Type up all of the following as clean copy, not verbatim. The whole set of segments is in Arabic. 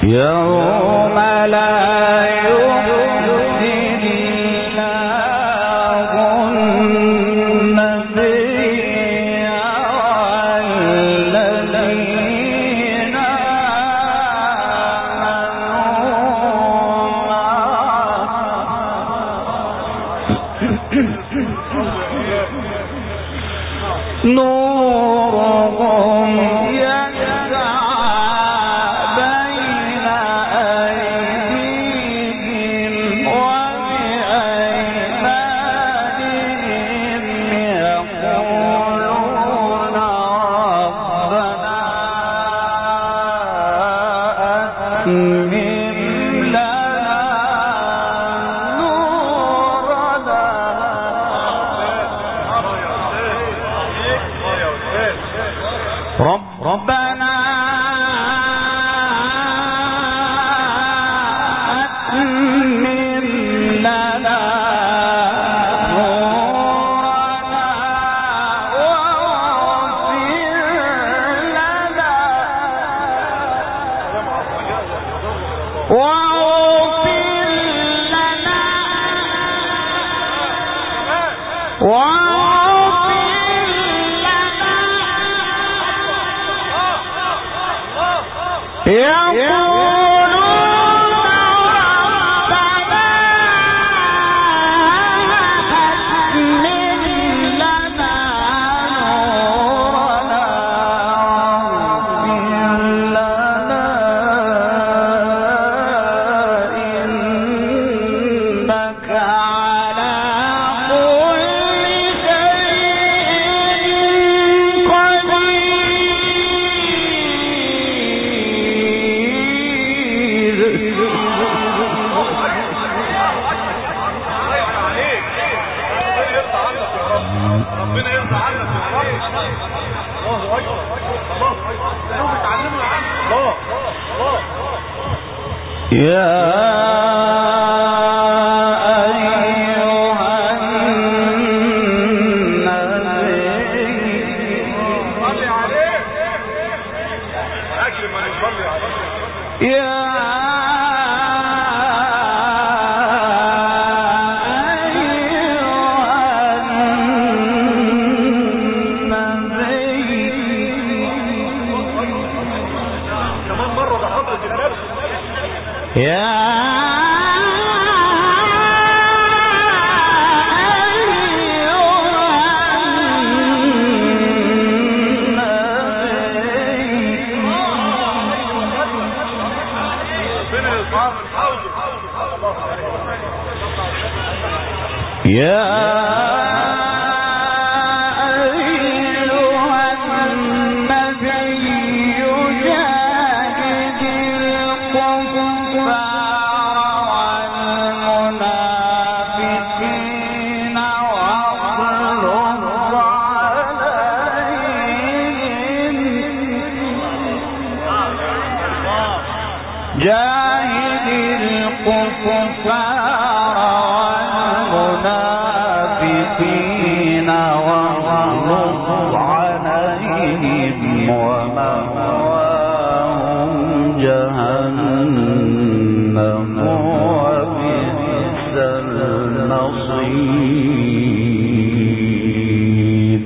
يوم لا يخزي الله النبي والذين آمنوا نورهم ربنا أتمم لنا نورنا واغفر لنا يقولون ربنا أتمم لنا نورنا واغفر لنا إنك على كل شيء ربنا يرضى عنك يا رب. الله اكبر الله اكبر بتعلموا عنه الله يا جاهد الكفار والمنافقين واغلظ عليهم ومأواهم جهنم وبئس المصير.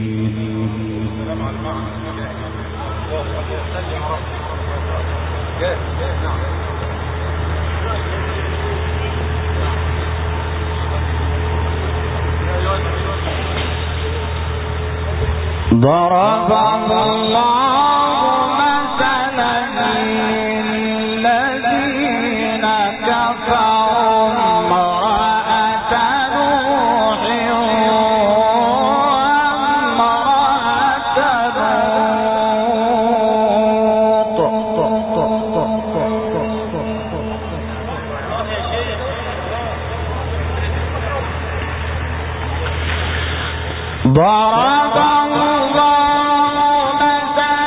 ضرب الله مثلا للذين كفروا امرأة نوح وامرأة لوط. ضرب الله مثلا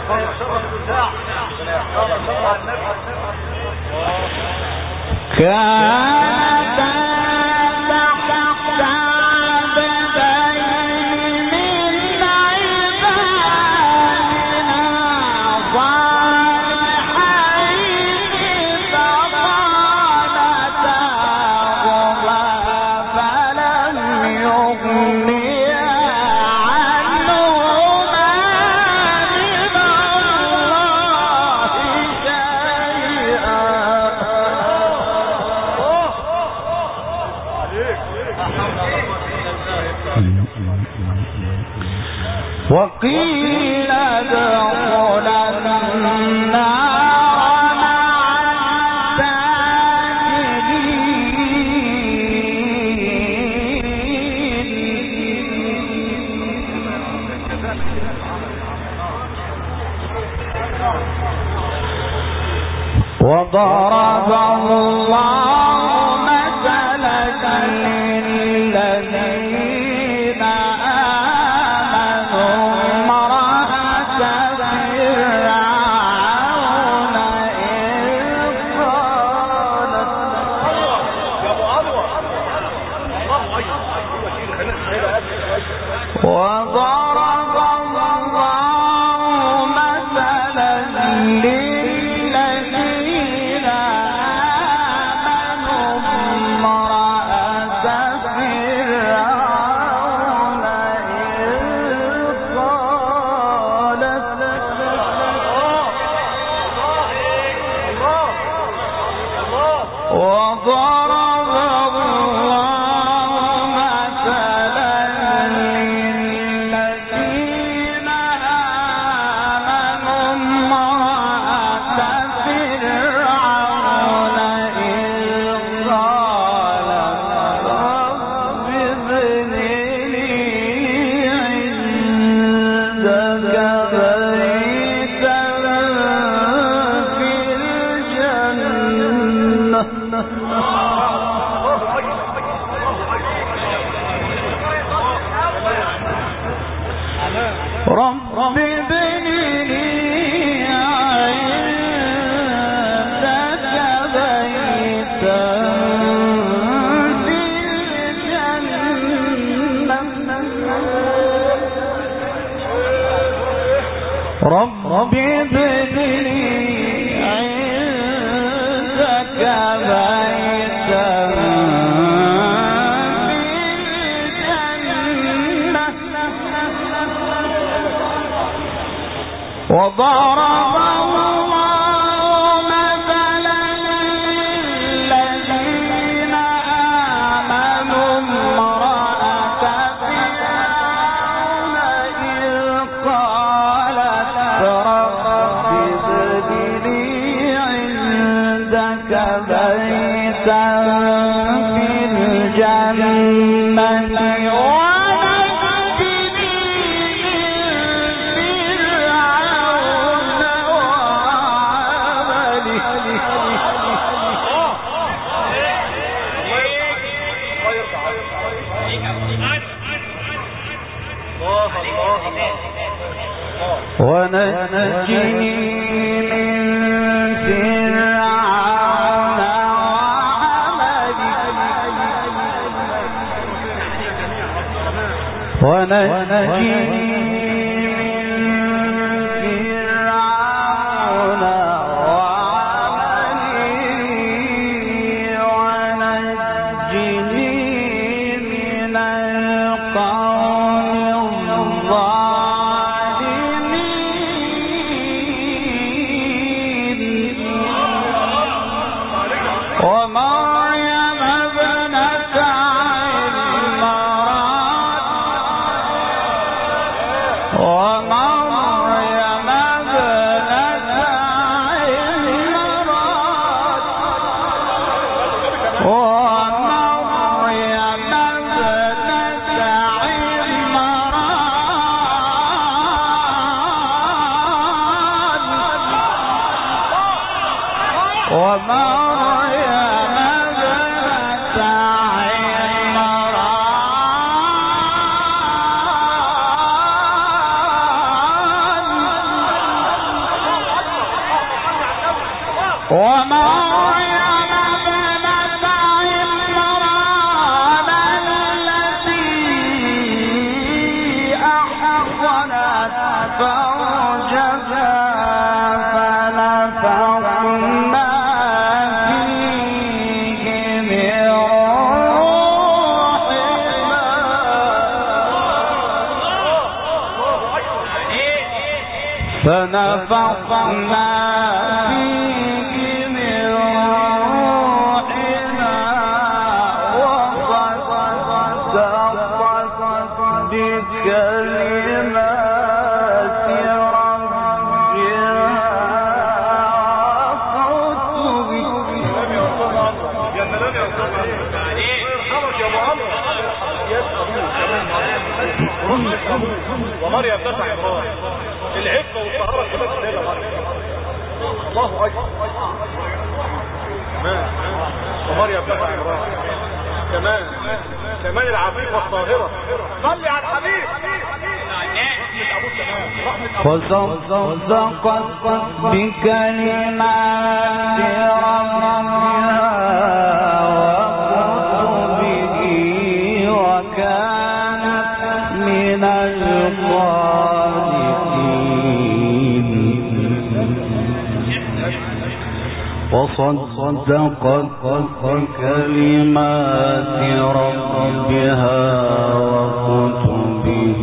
وقيل ادخلا النار مع الساجدين. وضرب الله مثلا للذين آمنوا امرأة فرعون إذ قالت وضرب الله مثلا للذين آمنوا امرأة فرعون إذ قالت وضرب الله مثلا للذين آمنوا امرأة فرعون إذ قالت رب ابن لي عندك بيتا في الجنة رب ابن لي عندك بيتا في الجنة رب ابن لي عندك بيتا وضرب الله مثلا للذين آمنوا امرأة فرعون إذ قالت رب ابن لي عندك بيتا في الجنة ونجني من فرعون وعمله ونجني فنفخنا فيه من روحنا وصدقت بكلمات ومريم تسع عمران العفة والطهارة كلها تسيلة الله أكبر ومريم تسع عمران كمان العفيفة والطاهرة صلي على الحبيب فصدقت بكلمات ربها وكتبه وكانت من القانتين وصدقت بكلمات ربها وكتبه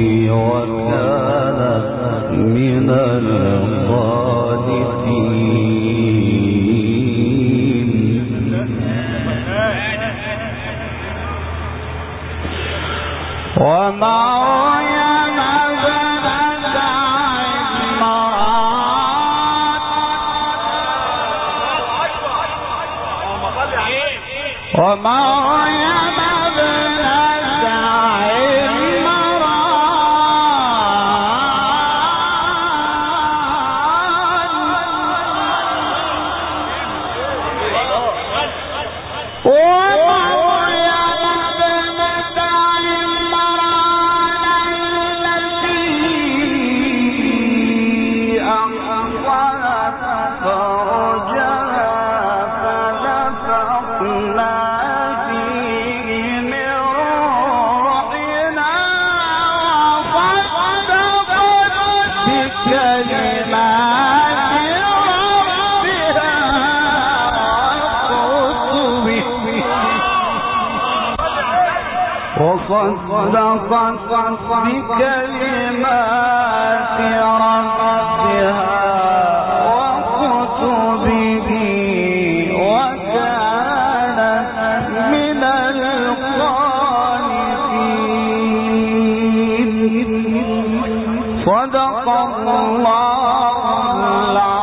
وكانت من القانتين ومريم ابنة وصدقت بكلمات ربها وكتبه وكانت من القانتين صدق الله العظيم.